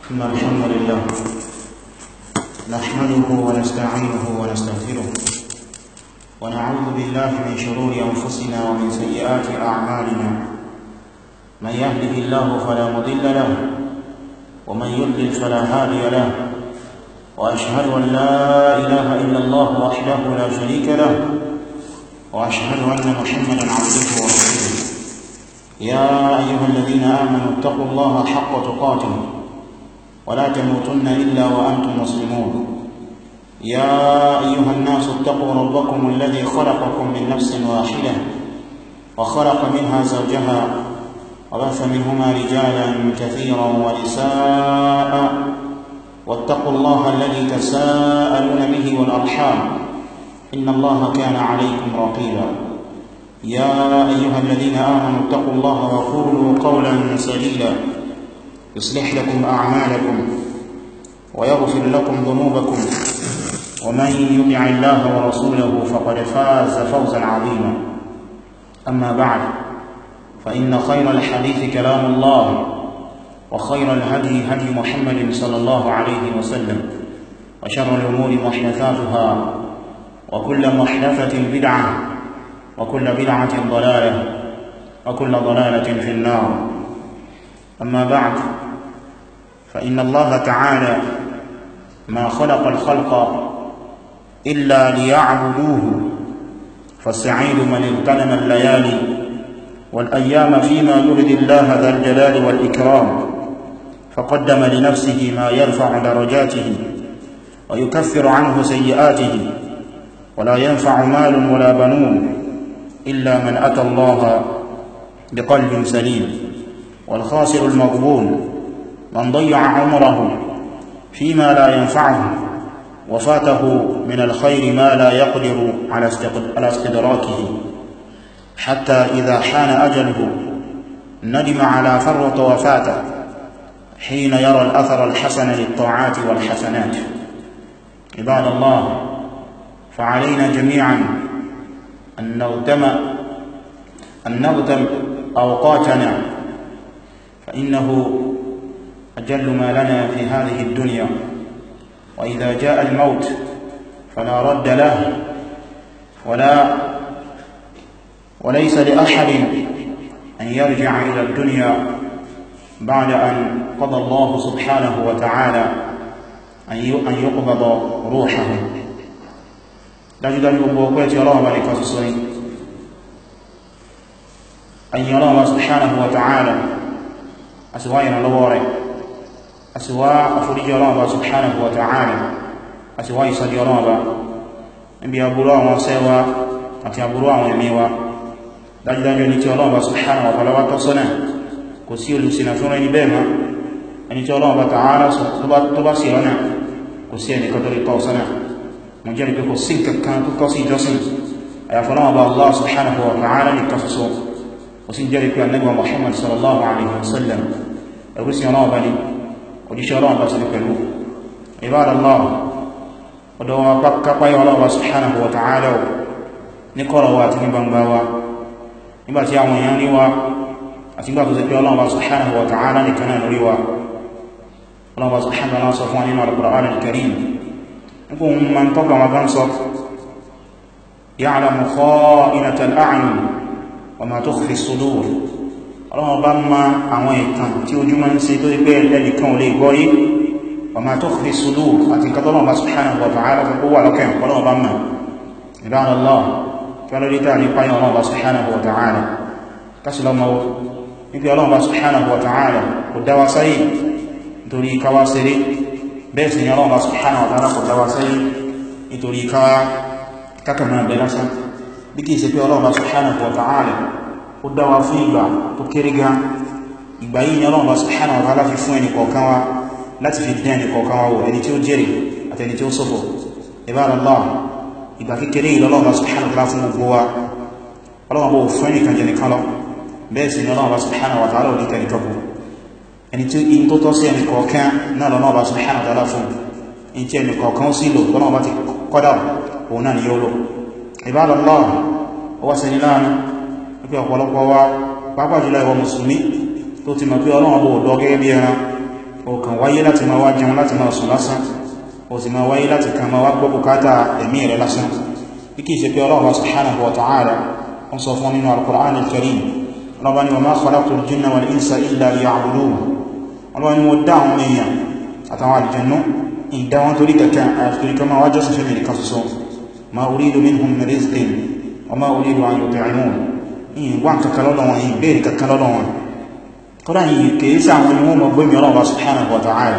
إن الحمد لله نحمده ونستعينه ونستغفره ونعوذ بالله من شرور أنفسنا ومن سيئات أعمالنا. من يهده الله فلا مضل له ومن يضلل فلا هادي له، وأشهد أن لا إله إلا الله وحده لا شريك له، وأشهد أن محمدا عبده ورسوله. يا أيها الذين آمنوا اتقوا الله حق تقاته ولا تموتن إلا وأنتم مسلمون. يا أيها الناس اتقوا ربكم الذي خلقكم من نفس واحدة وخلق منها زوجها وبث منهما رجالا كثيرا ونساء، واتقوا الله الذي تساءلون به والأرحام إن الله كان عليكم رقيبا. يا أيها الذين آمنوا اتقوا الله وقولوا قولا سديدا يصلح لكم أعمالكم ويغفر لكم ذنوبكم، ومن يطع الله ورسوله فقد فاز فوزا عظيما. أما بعد، فإن خير الحديث كلام الله، وخير الهدي هدي محمد صلى الله عليه وسلم، وشر الأمور محدثاتها، وكل محدثة بدعة، وكل بدعة ضلالة، وكل ضلالة في النار. أما بعد، فإن الله تعالى ما خلق الخلق إلا ليعبدوه، فالسعيد من اغتنم الليالي والأيام فيما يرضي الله ذا الجلال والإكرام، فقدم لنفسه ما يرفع درجاته ويكفر عنه سيئاته، ولا ينفع مال ولا بنون إلا من أتى الله بقلب سليم. والخاسر المغبون من ضيع عمره فيما لا ينفعه وفاته من الخير ما لا يقدر على استدراكه، حتى إذا حان أجله ندم على فرط وفاته حين يرى الأثر الحسن للطاعات والحسنات. عباد الله، فعلينا جميعا أن نغتم أوقاتنا، فإنه أجل ما لنا في هذه الدنيا، وإذا جاء الموت فلا رد له وليس لأحد أن يرجع إلى الدنيا بعد أن قضى الله سبحانه وتعالى أن يقبض روحه. dájúdájú gbogbo ọpẹ́ tí Ọlọ́run bá ní kan ṣoṣo ní ayin Ọlọ́run subhanahu wa ta'ala, a sì wá ìrànlọ́wọ́ rẹ̀, a sì wá àforíjì Ọlọ́run subhanahu wa ta'ala, a sì wá ìsọ́dí Ọlọ́run níbi aburú àwọn sẹ́wà àti aburú àwọn ẹ̀mí wa. dájúdájú ní tí Ọlọ́run subhanahu wa ta'ala tọ́ sọ́nà, kò sí olùsìnà fún ẹni bẹ́ẹ̀ mọ́. ẹni tí Ọlọ́run ta'ala tó bá sí ọ̀nà, kò sí ẹni kan tó rí tọ́ sọ́nà. mo jẹ́rìí pé kò sí kankan tó tọ́ sí ìjọsìn àyàfi Ọlọ́run Allah subhanahu wa ta'ala nìkan ṣoṣo. ó sì jẹ́rìí pé Ànábì Muhammad sallallahu alaihi wasallam ẹrú sí Ọlọ́run ni, òjíṣẹ́ Ọlọ́run sí pẹ̀lú. Ibadallah, ọ̀dọ̀ wa kápáyọ Ọlọ́run subhanahu wa ta'ala ní kọ̀rọ̀ wa àti ní gbangba wa, nígbàtí àwọn èèyàn rí wa àti nígbà tó sì pé Ọlọ́run subhanahu wa ta'ala nìkan náà lórí wa. Ọlọ́run subhanahu wa ta'ala sọ fún wa nínú al-Qur'an al-Karim nígbà ohun ma ń tọ́ka wọn bá ń sọ ya'lamu kha'inata al-a'yun wa ma tukhfi as-sudur. Ọlọ́run bá ma àwọn ìtàn tí ojú ma ń ṣe tó ipé ẹnìkan ò lè gbọ́ yí, wa ma tukhfi as-sudur àti nǹkan tọ́lọ́run bá subhanahu wa ta'ala fẹ́ wà lọ́kàn Ọlọ́run bá ma. Ibadallah, kí wọ́n lórí tàà ní páyán Ọlọ́run bá subhanahu wa ta'ala kásìlọ́mọ́ níbi Ọlọ́run bá subhanahu wa ta'ala kò dáwà sáyé nítorí káwà sẹ́rẹ́, bẹ́ẹ̀ sì ni Ọlọ́run bá subhanahu wa ta'ala kò dáwà sáyé nítorí kákàmà bẹ̀ lásán. bí kìí ṣe pé Ọlọ́run bá subhanahu wa ta'ala ó dáwà fún ìgbà tó kéré gan, ìgbà yìí ni Ọlọ́run bá subhanahu wa ta'ala fi fún ẹni kọ̀ọ̀kan wa láti fi dẹ́ ẹni kọ̀ọ̀kan wa wò, ẹni tí ó jẹ́rì àti ẹni tí ó ṣòfò. Ibadallah, ìgbà kékeré yìí Ọlọ́run bá subhanahu wa ta'ala fún gbogbo wa. Ọlọ́run bó fún ẹnìkan jẹ nìkan lọ, bẹ́ẹ̀ sì ni Ọlọ́run bá subhanahu wa ta'ala ò ní tẹ́ni tọ́kù. ẹni tí in tó tọ́ sí ẹni kọ̀ọ̀kan náà lọ́nà bá subhanahu wa ta'ala fún, in tí ẹni kọ̀ọ̀kan sí lò lọ́nà bá ti kọ́dà òun náà ni yóò lò. Ibadallah, ó wá sẹni láàrin wípé ọ̀pọ̀lọpọ̀ wa pàápàá jùlọ ìwọ mùsùlùmí tó ti mọ̀ pé Ọlọ́run bó dọ́ gẹ́gẹ́ bí ẹran, ọkàn wáyé láti máa wá jẹun láti máa sùn lásán ó sì máa wáyé láti kan máa wá gbọ́ bùkátà ẹ̀mí rẹ̀ lásán bí kìí ṣe pé Ọlọ́run subhanahu wa ta'ala ń sọ fún nínú al-Qur'an al-Karim Ọlọ́run ni wa ma khalaqtul jinna wal insa illa liya'budun Ọlọ́run ni mo dá àwọn èèyàn àtàwọn àlùjànnú ìdá wọn torí kankan àfi kan máa wá jọ́sìn fún mi nìkan ṣoṣo ma uridu minhum min rizqin wa ma uridu an yut'imun ìyìn wà kankan lọ́dọ̀ wọn ìyìn bèèrè kankan lọ́dọ̀ wọn kọ́dá yìí kìí sí àwọn ni wọ́n mọ̀ gbé mi Ọlọ́run subhanahu wa ta'ala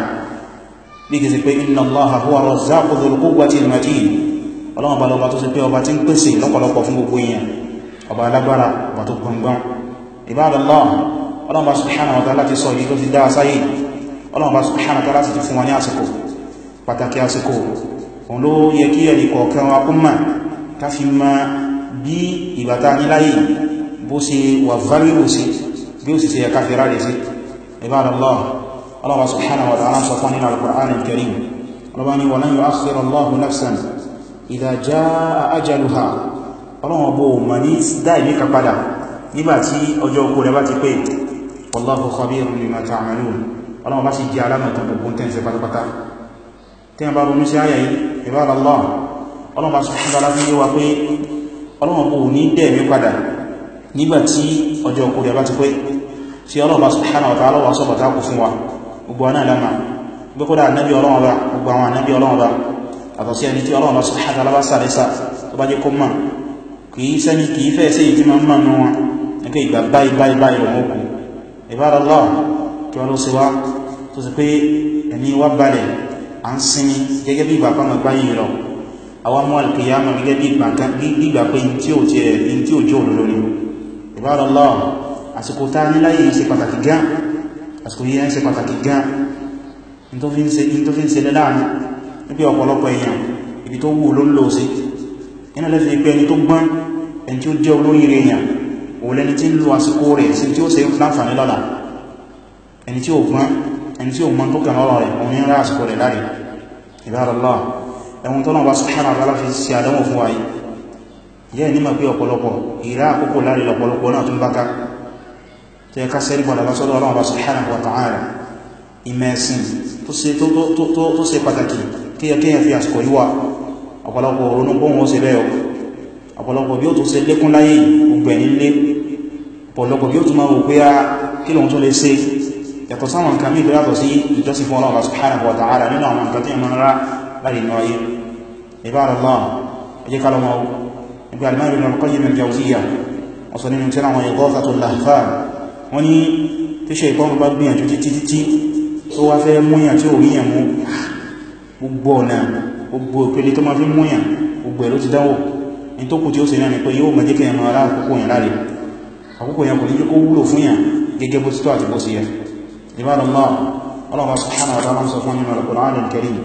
bí kìí sí pé inna Allaha huwa ar-razzaqu dhul quwwati al-matin Ọlọ́run bá lọ́ba tó sì pé ọba tí ń pèsè lọ́pọ̀lọpọ̀ fún gbogbo èèyàn ọba alágbára ọba tó gbọngbọ́n Ibadallah Ọlọ́run bá subhanahu wa ta'ala ti sọ yìí tó ti dá sáyé Ọlọ́run bá subhanahu wa ta'ala ti fún wa ní àsìkò pàtàkì àsìkò òun ló yẹ kí ẹni kọ̀ọ̀kan wa kún mà ká fi ma bí ìbátá níláyé bó ṣe wà valuable sí bí ó sì ṣe ẹka fi ráre sí Ibadallah Allah subhanahu wa ta'ala sọ fún nínú al-Qur'an al-Karim Allah ni wa lan yu'akhkhira Allahu nafsan idha jaa ajaluha ọlọ́wọ́ bó ma ní dáì ní kapadà nígbàtí ọjọ́ okú rẹ̀ bá ti pé wallahu khabirun bima ta'malun ọlọ́wọ́ bá sì jẹ́ alámọ̀ta gbogbo tẹ́ǹsẹ̀ pátápátá tí a bá ronú sí ayà yìí Ibadallah ọlọ́wọ́ subhanahu wa ta'ala fi yé wa pé ọlọ́wọ́ bó ní dẹ̀ mí padà nígbàtí ọjọ́ okú rẹ̀ bá ti pé tí ọlọ́wọ́ subhanahu wa ta'ala wà sọ́bọ̀tá kù fún wa gbogbo aná lámà gbogbo kódà annabi ọlọ́wọ́ bá gbogbo àwọn annabi ọlọ́wọ́ bá àtọ̀sí ẹni tí ọlọ́wọ́ subhanahu wa ta'ala bá sàrẹ́sà tó bá jẹ́ kó mọ̀ kìí sẹ́ni kìí fẹ́ sí ìdí ma ń mọ̀ náà ẹgbẹ́ ìgbà báyìí lọ́wọ́ kù Ibadallah kí wọ́n ló sí wá tó sì pé ẹni wá balẹ̀ à ń sinmi gẹ́gẹ́ bí ìgbà kan gbá yìí lọ àwọn mọ́ al-qiyama gẹ́gẹ́ bí ìgbà pé in tí ó jẹ́ òlòlò ni Ibadallah àsìkò tá ní láyé ṣe pàtàkì gan àsìkò yìí ṣe pàtàkì gan in tó fi ń ṣe lẹ́láàrin níbi ọ̀pọ̀lọpọ̀ èèyàn ibi tó wù ló ń lò sí iná lẹ́fẹ́ pé ẹni tó gbọ́n ẹni tí ó jẹ́ olóyìnrẹ̀ èèyàn òun lẹ́ni tí ń lo àsìkò rẹ̀ sí tí ó ṣe láǹfààní lọ́la ẹni tí ó gbọ́n ẹni tí ó mọ́ tó kàn lọ́rọ̀ rẹ̀ òun ní rá àsìkò rẹ̀ láre Ibadallah ẹ̀wọ̀n tó náà bá subhanahu wa ta'ala fi ṣe àdánwò fún wa yìí jẹ́ ní mọ̀ pé ọ̀pọ̀lọpọ̀ ìrá àkókò láre lọ́pọ̀lọpọ̀ náà tún báká tó yẹ ká sẹ́rí padà lọ́sọ́dọ̀ Ọlọ́run bá subhanahu wa ta'ala ìmẹ̀sìn tó ṣe pàtàkì kíyẹ fi àsìkò yíwa ọ̀pọ̀lọpọ̀ òrónú bóhun ó ṣe bẹ́ẹ̀ ọ̀pọ̀lọpọ̀ bí ó tún ṣe lékún láyé gbogbo ẹ̀ nílé ọ̀pọ̀lọpọ̀ bí ó tún máa wò pé kí lóhun tó lè ṣe yàtọ̀ sáwọn nǹkan mí ìbílátọ̀ sí ìjọsìn fún Ọlọ́run subhanahu wa ta'ala nínú àwọn nǹkan tí a máa rá láti inú ayé Ibadallah ẹjẹ́ ká lọ́mọ ẹgbẹ́ al-Imam Ibn al-Qayyim al-Jawziyya wọ́n sọ nínú tírà àwọn Ighathatul Lahfan wọ́n ní tí ṣe ìbọn bá gbìyànjú títí tó wá fẹ́ múyàn tí ò ríyàn mú gbogbo ọ̀nà gbogbo ìpele tó máa fi múyàn gbogbo ẹ̀ ló ti dánwò in tó kù tí ó ṣe náà ni pé yóò mọ̀ jẹ́ kí ẹmọ ará àkókò yẹn láre àkókò yẹn kò ní jẹ́ kó wúlò fún yàn gẹ́gẹ́ bó ti tó àti bó ti yẹ Ibadallah Allah subhanahu wa ta'ala sọ fún nínú al-Qur'an al-Karim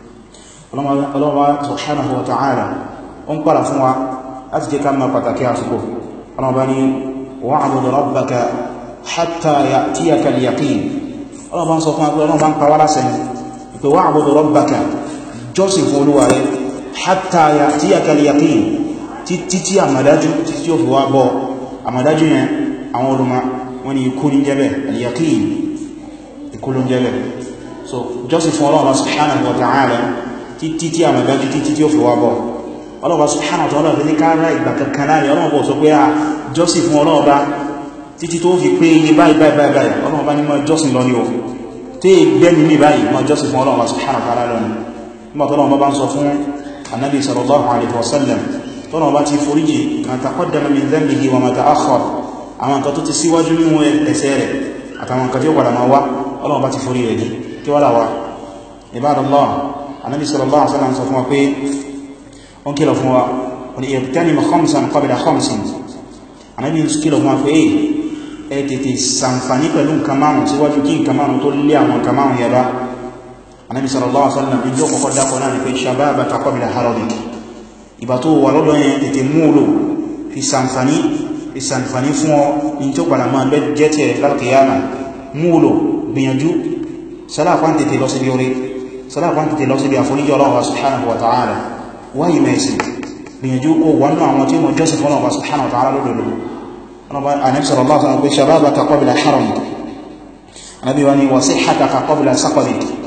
Allah subhanahu wa ta'ala ó ń pàrà fún wa láti jẹ́ ká mọ̀ pàtàkì àsìkò Allah bá ní wa'bud rabbaka hatta ya'tiyaka al-yaqin Allah bá ń sọ fún wa Allah bá ń pa wá lásẹ̀ pé wa'bud rabbaka jọ́sìn fún Olúwa rẹ̀ hatta ya'tiyaka al-yaqin títí àmàdájú títí ó fi wá bọ́ àmàdájú yẹn àwọn olùmọ̀ wọ́n ni ikú ní jẹ́bẹ̀ al-yaqin ikú ló ń jẹ́bẹ̀ so jọ́sìn fún Ọlọ́run subhanahu wa ta'ala títí àmàdájú títí ó fi wá bọ́ Ọlọ́run subhanahu wa ta'ala fi ní káàrá ìgbà kankan láàrin Ọlọ́run bọ̀ sọ pé a jọ́sìn fún Ọlọ́run títí tó fi pé iye báyìí Ọlọ́run bá ní mọ́ jọ́sìn lọ ní o tí gbẹ́mi mi báyìí mọ́ jọ́sìn fún Ọlọ́run subhanahu wa ta'ala lọ́nà nígbà tọ́lọ́run bá ń sọ fún annabi sallallahu alaihi wasallam tọ́nà bá ti foríjì ma taqaddama min dhanbihi wa ma ta'akhkhar àwọn nǹkan tó ti síwájú nínú ẹ̀ṣẹ̀ rẹ̀ àtàwọn nǹkan tí ó padà máa wá Ọlọ́run bá ti forí rẹ̀ kí wá láwá Ibadallah annabi sallallahu alaihi wasallam sọ fún wa pé ó ń kìlọ̀ fún wa wọ́n ibtanim khamsan qabla khamsin annabi kìlọ̀ fún wa pé ẹ tètè ṣàǹfààní pẹ̀lú nǹkan márùn síwájú kí nǹkan márùn tó lé àwọn nǹkan márùn yẹ bá annabi sallallahu alaihi wasallam ìjọ kọ́kọ́ dákọ̀ náà ni pé shababaka qabla haradik ìbá tó wà lọ́dọ̀ yẹn tètè múlò fi sàǹfàní fún ọ in tó padà máa bẹ́ jẹ́ tẹ̀ lálkìyàmà múlò gbìyànjú sálàpán tètè lọ síbi orí sálàpán tètè lọ síbi àforíjì Ọlọ́run subhanahu wa ta'ala wáyé mẹ́sì gbìyànjú kó wọnú àwọn tí wọ́n jọ́sìn fún Ọlọ́run subhanahu wa ta'ala lódòdó Ànábì sallallahu alaihi wasallam pé shababaka qabla haramik Ànábì wa ni wa sihhataka qabla saqarik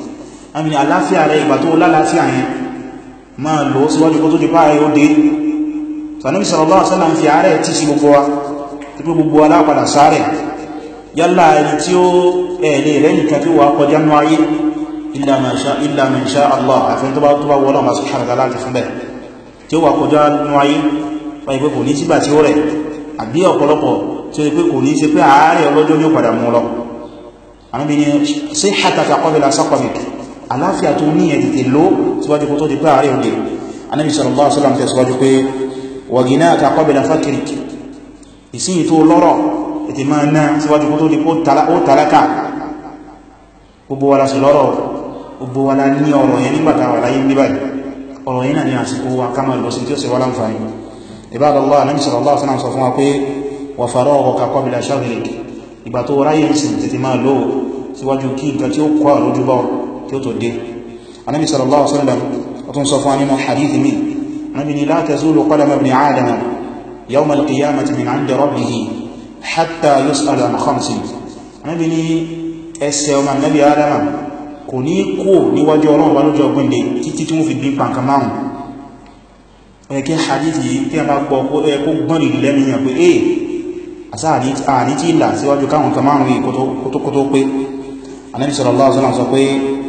àmì àláfíà rẹ̀ ìgbà tó lálàáfíà yẹn máa lò ó síwájú kó tó di báyìí ó dé. Ànábì sallallahu alaihi wasallam fi àárẹ̀ tí sí gbogbo wa tí pé gbogbo alápadà sáré yálà ẹni tí ó ẹ̀lẹ́ rẹ̀ nìkan tí ó wà kọjá ní ayé illa man sha Allah àfẹ́ tó bá wọ́n Allah subhanahu wa ta'ala fún bẹ́ẹ̀ tí ó wà kọjá ní ayé wáyé pé kò ní sígbà tí ó rẹ̀ àbí ọ̀pọ̀lọpọ̀ tí ó pé kò ní sí pé àárẹ̀ ọlọ́jọ́ ní ó padà mú lọ. Ànábì ní sihhataka qabla saqamik, àláfíà tó ní ẹ̀ tètè ló síwájú kó tó di pé àárẹ̀ òde. Ànábì sallallahu alaihi wasallam tẹ̀síwájú pé wa ghinaka qabla fakrik, ìsìn tó lọ́rọ̀ ètè máa ná síwájú kó tó di ó tàlákà. Gbogbo wa la sí lọ́rọ̀, gbogbo wa la ní ọ̀rọ̀ yẹn nígbàtà wà láyé ní báyìí, ọ̀rọ̀ yẹn náà ni àsìkò wa ká máa lọ sí tí ó sì wá láǹfààní. Ibadallah, Ànábì sallallahu alaihi wasallam sọ fún wa pé wa faraghuka qabla shaghlik, ìgbà tó ráyè ìsìn tètè máa lò síwájú kí nǹkan tí ó kọ́ àlójúbọ̀ tí ó tó dé. Ànábì sallallahu alaihi wasallam ó tún sọ fún wa nínú hadithi mi, Ànábì ní la tazulu qadama ibni Adama yawma al-qiyamati min 'indi rabbih hatta yus'ala an khamsin. Ànábì ní ẹsẹ̀ ọmọ Ànábì Adama kò ní kó níwájú Ọlọ́run bá lọ́jọ́ ọgbẹ́ndẹ̀ títí tí wọ́n fi bí pàǹkà márùn. Ẹ̀kẹ́ hadith yìí tí a bá gbọ́ kó gbọ́n rí lẹ́mìyàn pé àṣà àní tí ìlà síwájú káwọn kan márùn yìí kó tó pé. Ànábì sallallahu alaihi wasallam sọ pé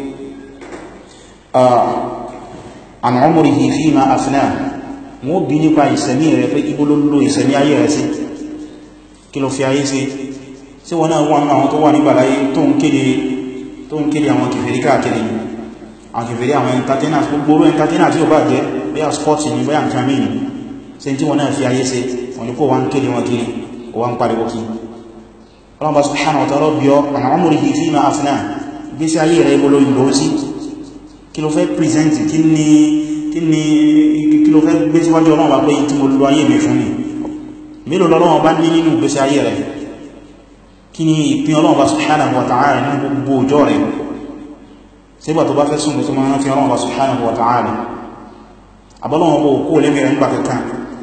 an umrihi fima afnah, wọ́n bí nípa ìsẹ̀mí rẹ̀ pé ibo ló lò ìsẹ̀mí ayé rẹ̀ sí, kí ló fi ayé sí. Sí wọ́n náà wọ́n àwọn tó wà nígbà láyé tó ń kéde àwọn kèfèrí káàkiri, àwọn kèfèrí àwọn entertainers, gbogbo entertainers tí ó bá jẹ́ bóyá sports ni bóyá nǹkan mìí sí tí wọ́n náà fi ayé sí, wọ́n ni kó wọ́n kéde wọn kiri wọ́n pariwo kí. Allah subhanahu wa ta'ala bí ọ an umrihi fima afnah, bí sí ayé rẹ̀ ibo ló lò sí, kí ló fẹ́ present, kí ló fẹ́ gbé síwájú Ọlọ́run bá pé tí mo lò ayé mi fún ni, mélòó lọ́lọ́run bá ní nínú ìgbésí ayé rẹ̀, kí ni ìpín Ọlọ́run bá subhanahu wa ta'ala ní gbogbo ọjọ́ rẹ̀. Sígbà tó bá fẹ́ sùn tó máa rántí Ọlọ́run bá subhanahu wa ta'ala, àbọ́lọ́run bó kó lẹ́mí rẹ̀ nígbà kankan.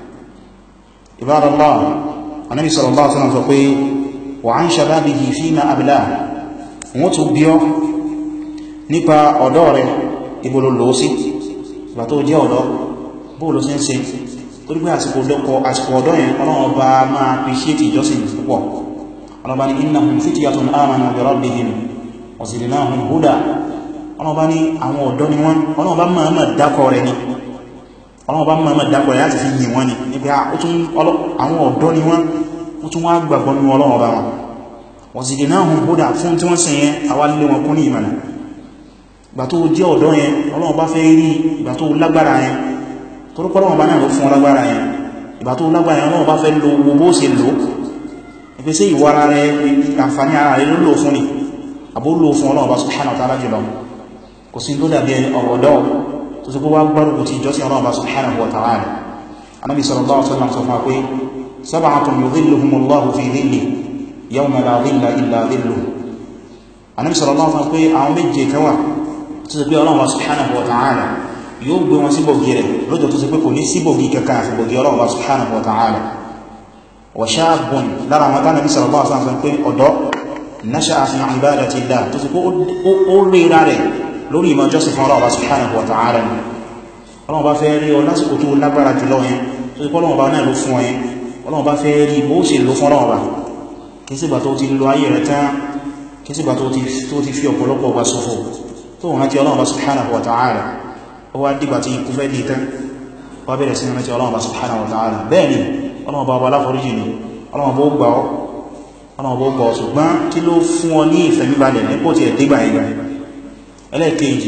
Ibadallah, Ànábì sallallahu alaihi wasallam sọ pé wa an shababihi fima ablah, wọ́n tó bí ọ nípa ọ̀dọ́ rẹ̀ ibo ló lò sí, ìgbà tó jẹ́ ọ̀dọ́ bóòlù sí ń ṣe, torí pé àsìkò ọ̀dọ́ yẹn Ọlọ́run bá máa appreciate ìjọsìn púpọ̀. Ọlọ́run bá ní innahum fityatun amanu bi rabbihim wa zidnahum huda. Ọlọ́run bá ní àwọn ọ̀dọ́ ni wọ́n, Ọlọ́run bá máa dákọ̀ rẹ̀ ni, Ọlọ́run bá máa dákọ̀ rẹ̀ láti fi yìn wọ́n ni, níbi àwọn ọ̀dọ́ ni wọ́n tún wá gbàgbọ́ nínú Ọlọ́run bá wọn. Wa zidnahum huda, fún tí wọ́n sìn yẹn àwa lé wọn kún ní ìmọ̀nà. Ìgbà tó jẹ́ ọ̀dọ́ yẹn Ọlọ́run bá fẹ́ rí ìgbà tó lágbára yẹn, torúkọ́ Ọlọ́run bá náà ló fún lágbára yẹn, ìgbà tó lágbára yẹn Ọlọ́run bá fẹ́ lo gbogbo ṣe lò ìpèsè ìwára rẹ̀ àǹfàní ara rẹ̀ ló lò fún ni àbó lò fún Ọlọ́run bá subhanahu wa ta'ala jùlọ. Kò sí tó dàbí ọ̀dọ́ tó sì kó wá gbárùkù ti ìjọsìn Ọlọ́run bá subhanahu wa ta'ala. Ànábì sallallahu alaihi wasallam sọ fún wa pé sab'atun yudhilluhumullahu fi dhillihi yawma la dhilla illa dhilluh. Ànábì sallallahu alaihi wasallam pé àwọn méje kan wà tó sì pé Ọlọ́run subhanahu wa ta'ala yóò gbé wọn sí bògì rẹ̀ lọ́jọ́ tó sì pé kò ní sí bògì kankan àfi bògì Ọlọ́run subhanahu wa ta'ala. Wa shabun, lára wọn tánà bí sallallahu alaihi wasallam pé ọ̀dọ́ nasha'a fi ibadatillah, tó sì pé ó rí ra rẹ̀ lórí ìmọ̀ jọ́sìn fún Ọlọ́run subhanahu wa ta'ala. Ọlọ́run bá fẹ́ rí ọ lásìkò tó lágbára jùlọ yẹn, tó sì pé Ọlọ́run bá náà ló fún ọyẹn, Ọlọ́run bá fẹ́ rí bó ṣe lò fún Ọlọ́run bá, kí sígbà tó ti lo ayé rẹ̀ tán, kí sígbà tó ti fi ọ̀pọ̀lọpọ̀ gbà sọ́fọ̀ tó wọ́n rántí Ọlọ́run bá subhanahu wa ta'ala. Ó wá dìgbà tí ikú fẹ́ dìtán wá bẹ̀rẹ̀ sí rántí Ọlọ́run bá subhanahu wa ta'ala. Bẹ́ẹ̀ni Ọlọ́run bá aláforíjì ni, Ọlọ́run bó gbà ọ́, ṣùgbọ́n kí ló fún ọ ní ìfẹ̀míbalẹ̀ nípò tí ẹ̀ dégbà ẹgbà. Ẹlẹ́ẹ̀kejì,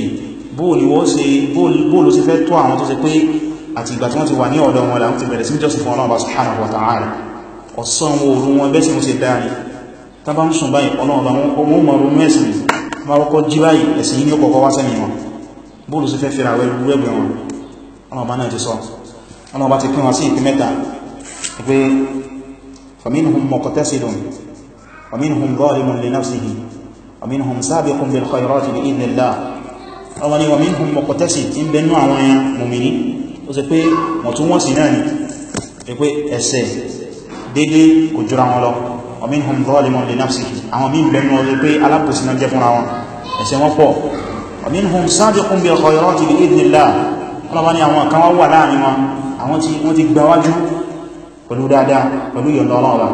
bóòlù sí fẹ́ tó àwọn tó ṣe pé àti ìgbà tí wọ́n ti wà ní ọ̀dọ̀ wọn láwọn ti bẹ̀rẹ̀ sí jọ́sìn fún Ọlọ́run bá subhanahu wa ta'ala. Ọ̀sán òru wọn bẹ́ẹ̀ sí mo ṣe dáni, tá bá ń sùn báyìí Ọlọ́run bá wọn mọ̀ ronú ẹ̀sìn máa kọ́kọ́ jí báyìí ẹ̀sìn yìí ní ọkọ̀ọ̀kọ́ wá sẹ́yìn wọn. Bóòlù sí fẹ́ fẹ́ra wẹ́gbẹ̀ wọn, Ọlọ́run bá náà ti sọ, Ọlọ́run bá ti pín wọn sí ìpín mẹ́ta pé faminhum muqtasidun wa minhum zalimun li nafsihi wa minhum sabiqun bil khayrati bi idhnillah. Ọlọ́run ni wa minhum muqtasid, ń bẹnu àwọn ẹ̀yàn mùmìní ó sì pé wọ́n tún wọ́n sí náà ni pé ẹsẹ̀ dédé kò jùra wọn lọ. Wa minhum zalimun li nafsihi, àwọn mí bẹnu ó sì pé alábòsí náà jẹ́ fúnra wọn, ẹ̀ṣẹ̀ wọn pọ̀. wa minhum sabiqun bil khayrati bi idhnillah ọlọ́wọ́ ni àwọn kan wà láàrin wọn àwọn tí wọ́n ti gbáwájú pẹ̀lú dáadáa pẹ̀lú yọ̀ndọ̀ ọlọ́ọ̀lá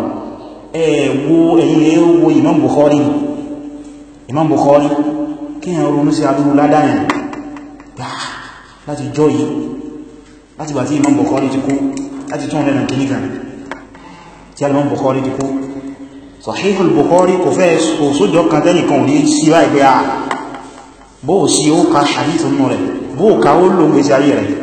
ẹ̀wọ́ Imam Bukhari kí yẹn ronú sí adúrú ládáyàn láti jọ yìí láti bá tí Imam Bukhari ti kú láti tún lẹ́nà kìníkà tí Imam Bukhari ti kú Sahihul Bukhari kò fẹ́ kò sójọ́ kan tẹ́nìkan ò ní sí láì pé à bóò sí ó ka hadith nínú rẹ̀ bóò ká ó lò gbèsè ayé rẹ̀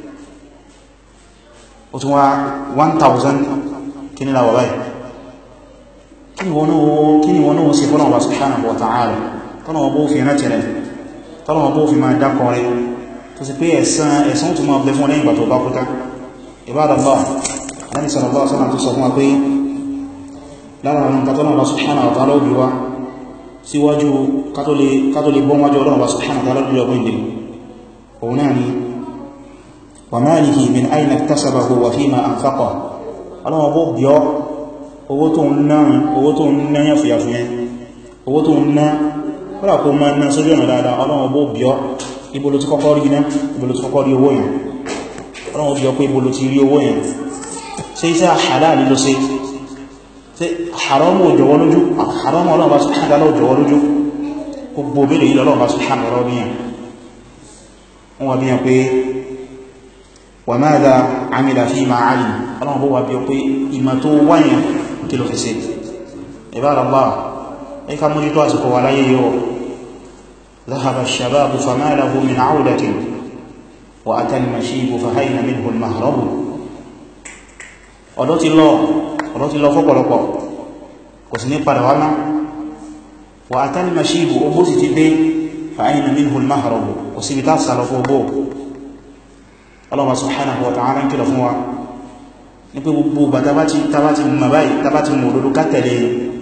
ó tún wá 1000 kí ní láwọ̀ báyìí kí ni wọ́n náà sí fọ́nà wa subhanahu wa ta'ala tọ́nà wọ́n bó fi rántí rẹ̀ tọ́nà wọ́n bó fi máa dákọ̀ rẹ̀ tó sì pé ẹ̀san tó máa bẹ fún lẹ́yìn ìgbà tó bá kúta Ibadallah Nabi sallallahu alaihi wasallam tó sọ fún wa pé lára àwọn katọ́nà wa subhanahu wa ta'ala òbí wa síwájú kátólé bọ́n wájú ọlọ́run wa subhanahu wa ta'ala lórí ọgbọ́n ìdè òun náà ni wa malihi min ayna iktasabahu wa fima anfaqahu ọlọ́run bó bí owó tó ń ná yàfùyàfùyẹn owó tó ń ná kọ́lá kó máa ná sójú ọ̀nà dáadáa ọlọ́run bó bí ibo ló ti kọ́kọ́ rí iná ibo ló ti kọ́kọ́ rí owó yẹn ọlọ́run bí pé ibo ló ti rí owó yẹn ṣe iṣẹ́ halali ló ṣe haramu òjòwọ́ lójú haramu ọlọ́run bá subhanahu òjòwọ́ lójú gbogbo bèèrè ilẹ̀ ọlọ́run bá subhanahu ọ̀rọ̀ bí yẹn wọ́n wà bí yẹn pé wa madha amila fima alim ọlọ́run bó wà bí pé ìmọ̀ tó wáyẹn kí ló fi ṣe Ibadallah ẹ ká mójútó àsìkò wà láyé yóò dhahaba ash-shababu fama lahu min 'awdatin wa ata al-mashibu fahayna minhu al-mahrabu ọ̀dọ́ ti lọ fọ́pọ̀lọpọ̀ kò sí ní padà wá náà wà àtàlì mashibu ogbó sì ti dé fa'ayna minhu al-mahrabu kò sí bí tá sàlọ fún ogbó Allah subhanahu wa ta'ala ń kìlọ̀ fún wa ní pé gbogbo bá tabati mọ̀ báyìí tabati mọ̀ olódó kátẹ̀lẹ̀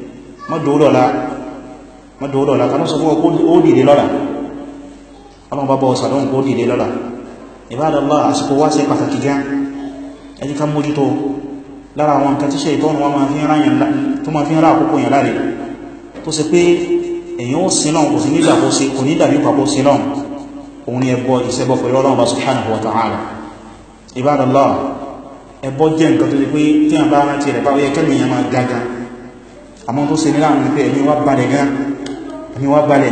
mọ́dọ̀ọ́lọ́lá kanú sọ fún ó dìde lọ́la Allah bá bọ́ sàdọ́n kó dìde lọ́la Ibadallah àsìkò wá sí pàtàkì gan ẹni ká mójútó lára àwọn nǹkan tí ṣe ìtọ́nù wọn tó ma fi ń rá àkókò yẹn láre tó ṣe pé èyàn ó sin lọ́n kò sí nígbà kò ní dàbí pàpọ̀ sin lọ́n òun ni ẹbọ ìṣẹ́bọ pẹ̀lú Ọlọ́run subhanahu wa ta'ala Ibadallah ẹbọ jẹ́ nǹkan tó ṣe pé tí a bá rántí rẹ̀ bá yẹ kẹ́lì yẹn máa gaga àmọ́ tó ṣe níláàrin ní pé ẹ̀mí wá balẹ̀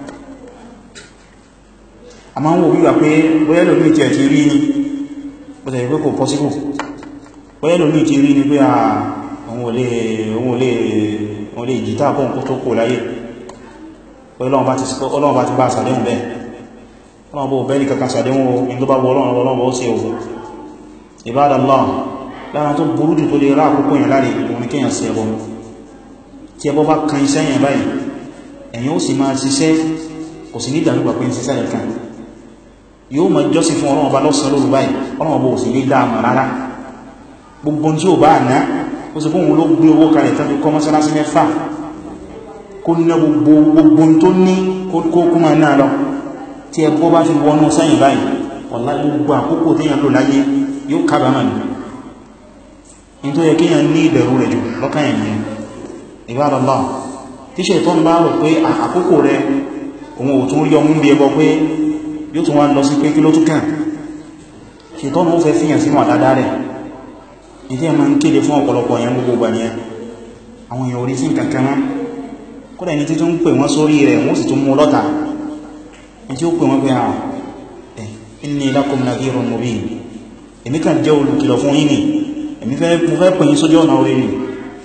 a máa ń wò wíwà pé bóyá lómi tí ẹ̀ ti rí ní bó ṣe pé kò possible bóyá lómi ti rí ní pé òun olè ìjìtà kọ́ nǹkan tó kò láyé Ọlọ́run bá ti bá sàdéhùn bẹ́ẹ̀ Ọlọ́run bó bẹ́ẹ̀ ní kankan sàdéhùn in tó bá wọ Ọlọ́run bó sí òun Ibadallah lára tó burú jù tó lè rá àkókò yẹn láre òun ní kíyàn sí ẹbọ tí ẹbọ bá kan iṣẹ́ yẹn báyìí ẹ̀yin ó sì máa ṣiṣẹ́ kò sí ní ìdàlúgbà pé ń ṣiṣẹ́ rẹ̀ kan yóò máa jọ́sìn fún Ọlọ́run bá lọ́sàn lóru báyìí Ọlọ́run bó sì ní dáàmà rárá gbogbo tí ó bá ná ó sì fún òun ló gbé owó kalẹ̀ tàbí kọ́ mọ́sálásí mẹ́fà kó ní gbogbo tó ní kó máa náà lọ tí ẹbọ bá fi wọnú sẹ́yìn báyìí wallahi gbogbo àkókò tí yàn lò láyé yóò kábàámà ní tó yẹ kí yàn ní ìbẹ̀rù rẹ̀ jù lọ́kàn yẹn ni Ibadallah tí Ṣaitán bá rò pé àkókò rẹ̀ òun ò tún rí ọmú bí ẹbọ pé yóò tún wá lọ sí pé kí ló tún kàn Ṣaitán ó fẹ́ fíyàn sínú àdádá rẹ̀ ìdí ẹ̀ máa ń kéde fún ọ̀pọ̀lọpọ̀ yẹn gbogbo gbà ní ẹ àwọn èèyàn orí sí nǹkan kan mọ́ kódà ẹni tí tó ń pè wọ́n sórí rẹ̀ wọ́n sì tún mú lọ́ta ẹni tí ó pè wọ́n pé àwọn inni lakum nadhirun mubin èmi kàn jẹ́ olùkìlọ̀ fún yín ni mo fẹ́ pè yín sójú ọ̀nà orí ni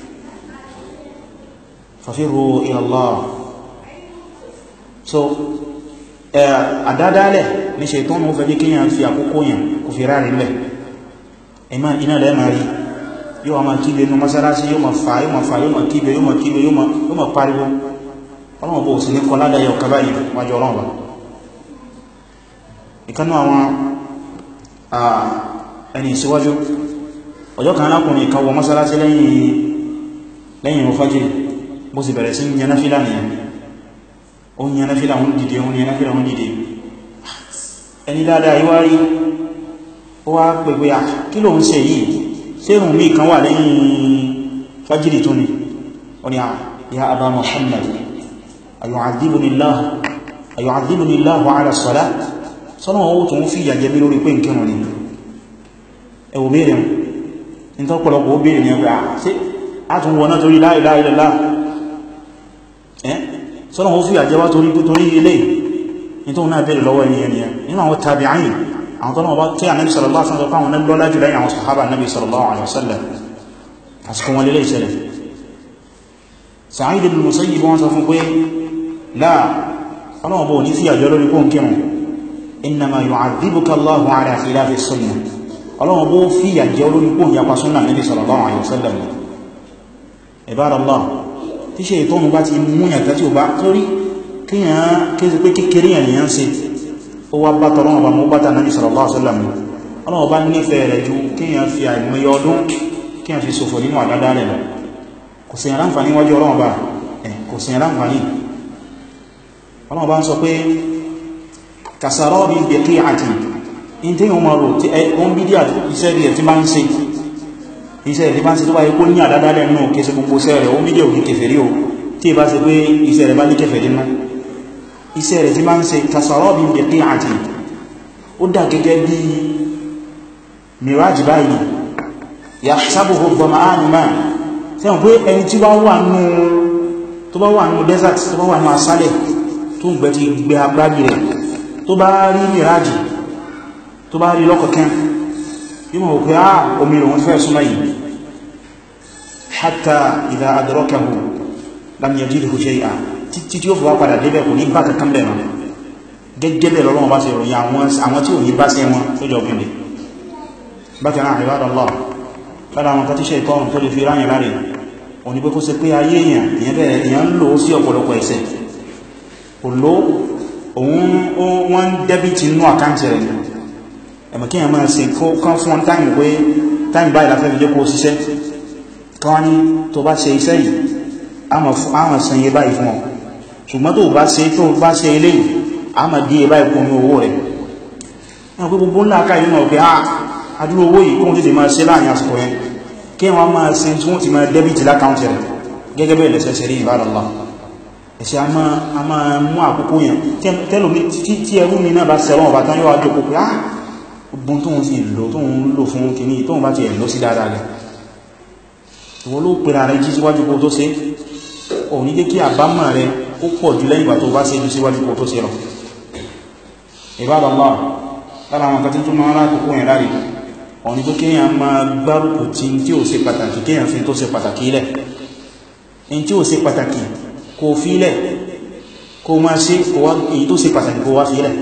fafirru ila Allah so àdádálẹ̀ ní Ṣaitán ó fẹ́ jẹ́ kíyàn fi àkókò yẹn kò fi rárí lẹ̀ iná rẹ̀ máa rí yóò máa kíbe ní mọ́sálásí yóò máa fà yóò máa kíbe yóò máa pariwo Ọlọ́run bó sì ní kọ ládá yọ kaba yìí wájọ Ọlọ́run bá ìkanú àwọn ẹni ìsíwájú ọjọ́ kan alákùnrin kan wọ mọ́sálásí lẹ́yìn ìrun bó sì bẹ̀rẹ̀ sí yanáfílà nìyàn ó yanáfílà ń dìde ẹni dáadáa ìwárí ó wá pẹ̀gbẹ̀ à kí ló ń ṣe yìí ṣé ìrun mí kan wà lẹ́yìn fájìrì tó ní ó ní ya Aba Muhammad ayu'adhibuni Allah ayu'adhibuni Allahu ala as-salah sọ́nà owó tó ń fi ìyà jẹ mí lórí pé nkírun ni ẹwọ bèèrè ní tó pọ̀lọpọ̀ ó bèèrè ní ẹgbẹ́ sí àtún wọ́n náà torí la ilaha illallah sọ́nà owó fi ìyà jẹ wá torí ilé ní tó náà bèèrè lọ́wọ́ ẹni nínú àwọn tabi'in àwọn tọ́nà ọba tí Ànábì sallallahu alaihi wasallam àwọn lọ́lá jù lẹ́yìn àwọn sàhábà Ànábì sallallahu alaihi wasallam àsìkò wọn lélẹ̀ ìṣẹ̀lẹ̀ Sa'id ibn Musayyib wọ́n sọ fún pé láà ọlọ́wọ́ bọ̀ ní sí àjọ lórí kó ń kírun innama yu'adhibuka Allahu ala khilafi sunnah ọlọ́wọ́ bó fi àjẹ́ lórí kó ń yapa súnnà Ànábì sallallahu alaihi wasallam ibadallah tí ṣe ìtọ́nù bá ti mú yàtọ̀ tí ó bá torí kíyàn kéèsì pé kékeré ènìyàn sí ó wá bá tọ́lọ́wọ́ bá mú bátà Ànábì sallallahu alaihi wasallam ọlọ́wọ́ bá nífẹ̀ẹ́ rẹ̀ ju kíyàn fi àìmọye ọdún kíyàn fi ṣòfò nínú àdádá rẹ̀ lọ kò sí àránfàní wájú ọlọ́wọ́ bá kò sí àránfàní ọlọ́wọ́ bá ń sọ pé kasarọ́bí bẹ̀kí àti in tí wọ́n rò tí ẹ̀kùn bídí àti iṣẹ́ rẹ̀ tí bá ń ṣe tó bá ikú ní àdádálẹ̀ náà kí ṣe gbogbo iṣẹ́ rẹ̀ ó bídí òkè kèfèrí o tí ìbá ṣe pé iṣẹ́ rẹ̀ bá ní kèfèrí náà iṣẹ́ rẹ̀ tí bá ń ṣe kasarọ́bí bẹ̀kí àti ó dà gẹ́gẹ́ bí mirage báyìí yahsabuhu dhama'anu ma sẹ́wọ̀n pé ẹni tí tó bá wà nínú desert tó bá wà nínú asálẹ̀ tó ń gbẹ ti gbẹ agbági rẹ̀ tó bá rí mìírájì tó bá rí lọ́kọ̀kẹ́ yíò mọ̀ pé omi lòun fẹ́ súnmọ́ yìí hatta idha adrakahu lam yajidhu shay'an títí tí ó fi wá padà débẹ̀ kò ní bá kankan bẹ̀rẹ̀ gẹ́gẹ́ bẹ̀ lọ́wọ́ bá ṣe ròyìn àwọn tí ò ní bá ṣe wọn tó jọ gbìnlẹ̀ bákan náà ibadallah lára àwọn kan tí ṣe ìtọ́rùn tó lè fi ráyìn láre òní pé kó ṣe pé ayé èèyàn lò ó sí ọ̀pọ̀lọpọ̀ ẹ̀ṣẹ̀ kò ló wọ́n dẹ́bìtì inú àkáǹtì rẹ̀ ẹ̀mọ̀ kí ẹ̀mọ̀ sí kán fún táìmù pé táìmù báyìí láfẹ́ fi jẹ́ kó ṣiṣẹ́ kan ní tó bá ṣe iṣẹ́ yìí àmọ̀ san iye báyìí fún ọ ṣùgbọ́n tó bá ṣe eléyìí àmọ̀ dí iye báyìí kún ní owó rẹ̀ ẹ̀mọ̀ pé gbogbo ńlá ká ìrìnà pé adúrú owó yìí kóhun tètè máa ṣe láàrin àsìkò yẹn kí wọ́n máa ṣe tí wọ́n ti máa dẹ́bìtì lákáǹtì rẹ̀ gẹ́gẹ́ bẹ́ẹ̀ lẹ́sẹ̀ ṣe rí ibadallah ẹ̀ṣẹ̀ a máa mú àkókò yẹn tẹ́lòmí tí ẹrú mi náà bá sẹ́wọ́n ọba tán yóò wájú kò pé ọgbọ́n tó ń fi lò tó ń lò fún kìíní tó ń bá ti ẹ̀lọ́ sí dáadáa rẹ̀ ìwọ ló pèrà rẹ̀ jí síwájú kó tó ṣe ò ní jẹ́ kí àbámọ̀ rẹ̀ ó pọ̀ jù lẹ́yìn ìgbà tó bá ṣe jù síwájú kó tó ṣe lọ Ibadallah lára àwọn kan tí tó máa rá àkókò yẹn láre ọ̀ní tó kéèyàn máa gbárùkù tí ó ṣe pàtàkì kéèyàn fi tó ṣe pàtàkì ilẹ̀ in tí ó ṣe pàtàkì kò fílẹ̀ kò máa ṣe èyí tó ṣe pàtàkì kò wá fílẹ̀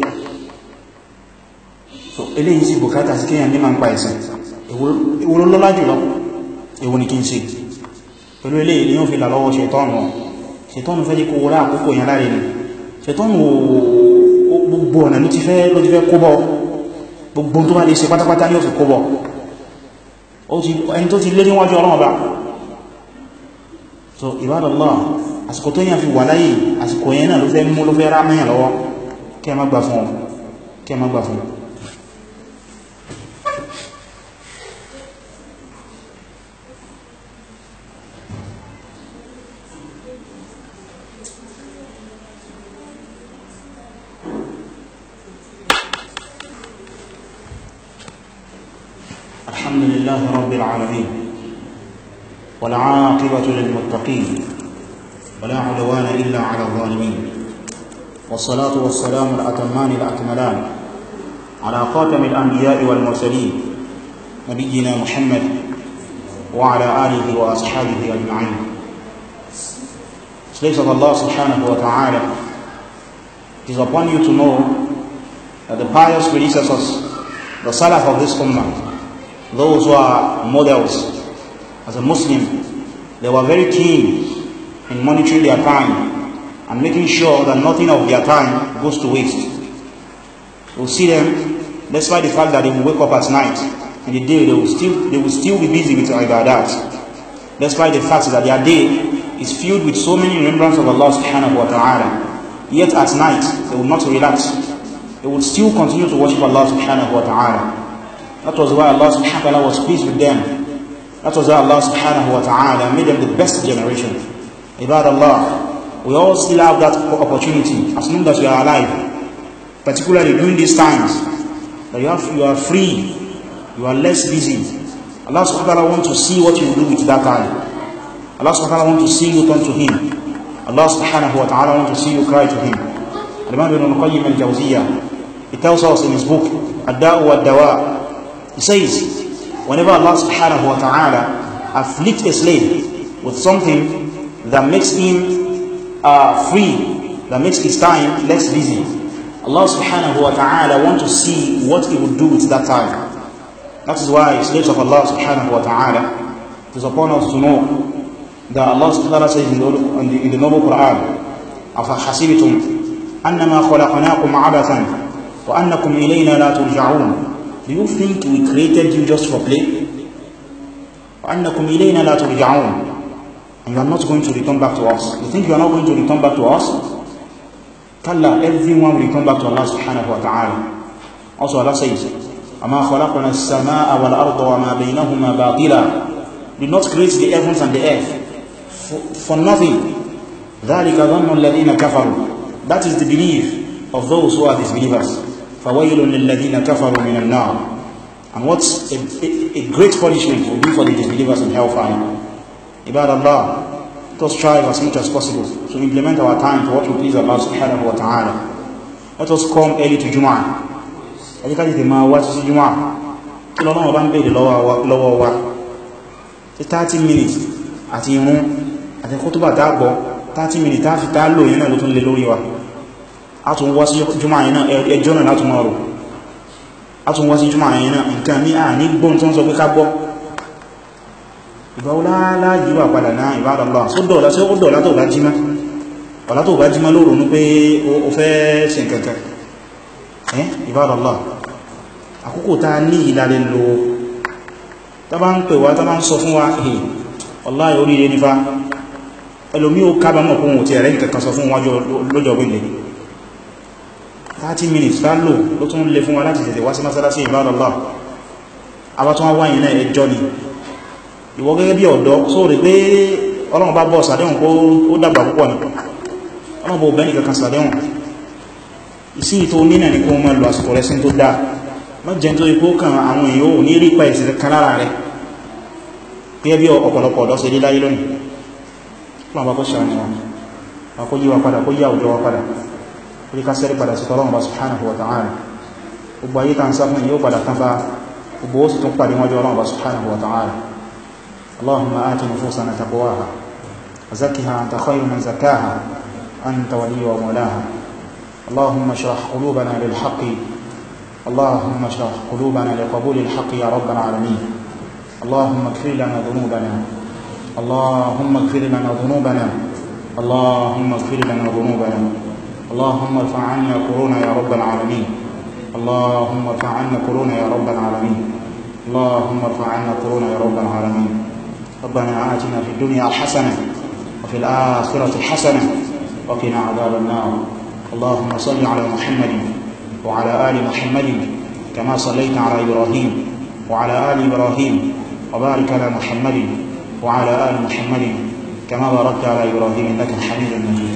so eléyìí sí bùkátà sí kíyàn ní ma ń pa ẹ̀sìn èwo ló lọ́lá jùlọ èwo ni kí n ṣe pẹ̀lú eléyìí ni yóò fi lálọ́wọ́ ṣètọ́nù fẹ́ jẹ́ kó wọ́lá àkókò yẹn láre ni ṣètọ́nù gbogbo ọ̀nà ló ti fẹ́ kó bọ́ gbogbo tó bá lè ṣe pátápátá ní ó fi kó bọ́ ẹni tó ti lé níwájú Ọlọ́run bá so Ibadallah àsìkò tó yàn fi wà láyé àsìkò yẹn náà ló fẹ́ mú ló fẹ́ rá mẹ́yàn lọ́wọ́ kẹ́ má gbà fún alhamdulillahi rabbil alamin wal aqibatu lil muttaqin ولا عدوان إلا على الظالمين والصلاة والسلام الأتمان الأكملان على خاتم الأنبياء والمرسلين نبينا محمد وعلى آله وأصحابه أجمعين. Slaves of Allah subhanahu wa ta'ala, it is upon you to know that the pious predecessors, the Salaf of this ummah, those who are models as a Muslim, they were very keen in monitoring their time and making sure that nothing of their time goes to waste. We'll see them, despite the fact that they will wake up at night, in the day they will still be busy with ibadat, despite the fact that their day is filled with so many remembrance of Allah subhanahu wa ta'ala. Yet at night they will not relax, they will still continue to worship Allah subhanahu wa ta'ala. That was why Allah subhanahu wa ta'ala was pleased with them. That was why Allah subhanahu wa ta'ala made them the best generation. Ibadallah, We all still have that opportunity as long as we are alive, particularly during these times that you are free, you are less busy. Allah subhanahu wa ta'ala wants to see what you do with that time. Allah subhanahu wa ta'ala wants to see you turn to Him. Allah subhanahu wa ta'ala wants to see you cry to Him. Al-Imam Ibn al-Qayyim al-Jawziyah, he tells us in his book Ad-Da'u wa-Dawa, he says, whenever Allah subhanahu wa ta'ala afflicts a slave with something that makes him free, that makes his time less busy, Allah subhanahu wa ta'ala wants to see what he would do with that time. That is why slaves of Allah subhanahu wa ta'ala, it is upon us to know that Allah subhanahu wa ta'ala says in the noble Quran, أَفَحَسِبْتُمْ أَنَّمَا خَلَقْنَاكُمْ عَبَثًا وَأَنَّكُمْ إِلَيْنَا لَا تُرْجَعُونَ. Do you think we created you just for play? وَأَنَّكُمْ إِلَيْنَا لَا تُرْجَعُونَ. And you are not going to return back to us. You think you are not going to return back to us? Kalla, everyone will return back to Allah subhanahu wa ta'ala. Also Allah says, أَمَا خَلَقْنَا السَّمَاءَ وَالْأَرْضَ وَمَا بَيْنَهُمَا بَاطِلًا. Did not create the heavens and the earth for nothing. ذَلِكَ ظَنُّ الَّذِينَ كَفَرُوا. That is the belief of those who are disbelievers. فَوَيْلٌ لِلَّذِينَ كَفَرُوا مِنَ النَّارِ. And what a great punishment will be for the disbelievers in hellfire. Ibad Allah, let us strive as much as possible to implement our time to what will please Allah subhanahu wa ta'ala. Let us come early to Jum'ah. Ẹjíkájí ti máa wá sí Jum'ah. Kí lọ́nà bá ń bèèrè lọ́wọ́ wa 30 minutes àti irun àti kútúbà dágbọ́ 30 minutes tá fi tá lò yẹn náà ló tún lè lórí wa. A tún wá sí Jum'ah yẹn náà ẹjọ́ náà látún máa rò. A tún wá sí Jum'ah yẹn náà nǹkan ní à ní gbọ́n tó ń sọ pé ká gbọ́. Ìbáwọlá yíwà padà náà Ibadallah sódọ̀ọ̀lá sí ó dọ̀ọ̀lá tó bá jímá. Ọ̀lá tó bá jímá ló ronú pé ó fẹ́ ṣe nǹkankan. Ibadallah àkókò tá ní ìlàlẹ̀ lò tá bá ń pè wá tá bá ń sọ fún wa wallahi oríire nífà ẹlòmí ó kábàámọ̀ kún òtí ẹ̀rẹ́ nǹkankan sọ fún wájọ́ lọ́jọ́ gbẹ̀lẹ̀ 30 minutes tá lò ló tún lè fún wa láti tètè wá sí mọ́sálásí Ibadallah abátún wá yìí náà ẹjọ́ ni ìwọ gẹ́gẹ́ bí ọ̀dọ́ só rí pé Ọlọ́run bá bọ́ sàdéhùn kó ó dàgbà púpọ̀ ní Ọlọ́run bó bẹ́ni kankan sàdéhùn ìsí tó nínà ní kó mọ́ lọ àsìkò rẹ̀ sí tó dáa má jẹ́ tó ipò kan àwọn èèyàn ò ní rí pa ìsìnkà kan lára rẹ̀ gẹ́gẹ́ bí ọ̀pọ̀lọpọ̀ ọ̀dọ́ ṣe dé láyé lónìí fún àbákọ́ ṣàánú wọn kó yí wa padà kó yí àwùjọ wa padà kó yí ká sẹ́rí padà sí tọ́lọ́run bá subhanahu wa ta'ala gbogbo ayé ta ń sá fún yóò padà tán fa gbogbo ó sì tún pàdé wájú Ọlọ́run bá subhanahu wa ta'ala Allahumma ati nufusana taqwaha wa zakkiha anta khayru man zakkaha anta waliyuha wa mawlaha اللهم اشرح قلوبنا للحق اللهم اشرح قلوبنا لقبول الحق يا رب العالمين اللهم اغفر لنا ذنوبنا اللهم اغفر لنا ذنوبنا اللهم اغفر لنا ذنوبنا اللهم ارفع عنا كورونا يا رب العالمين اللهم ارفع عنا كورونا يا رب العالمين اللهم ارفع عنا كورونا يا رب العالمين ربنا آتنا في الدنيا حسنة وفي الآخرة حسنة وقنا عذاب النار اللهم صل على محمد وعلى آل محمد كما صليت على إبراهيم وعلى آل إبراهيم وبارك على محمد وعلى آل محمد كما باركت على إبراهيم إنك حميد مجيد.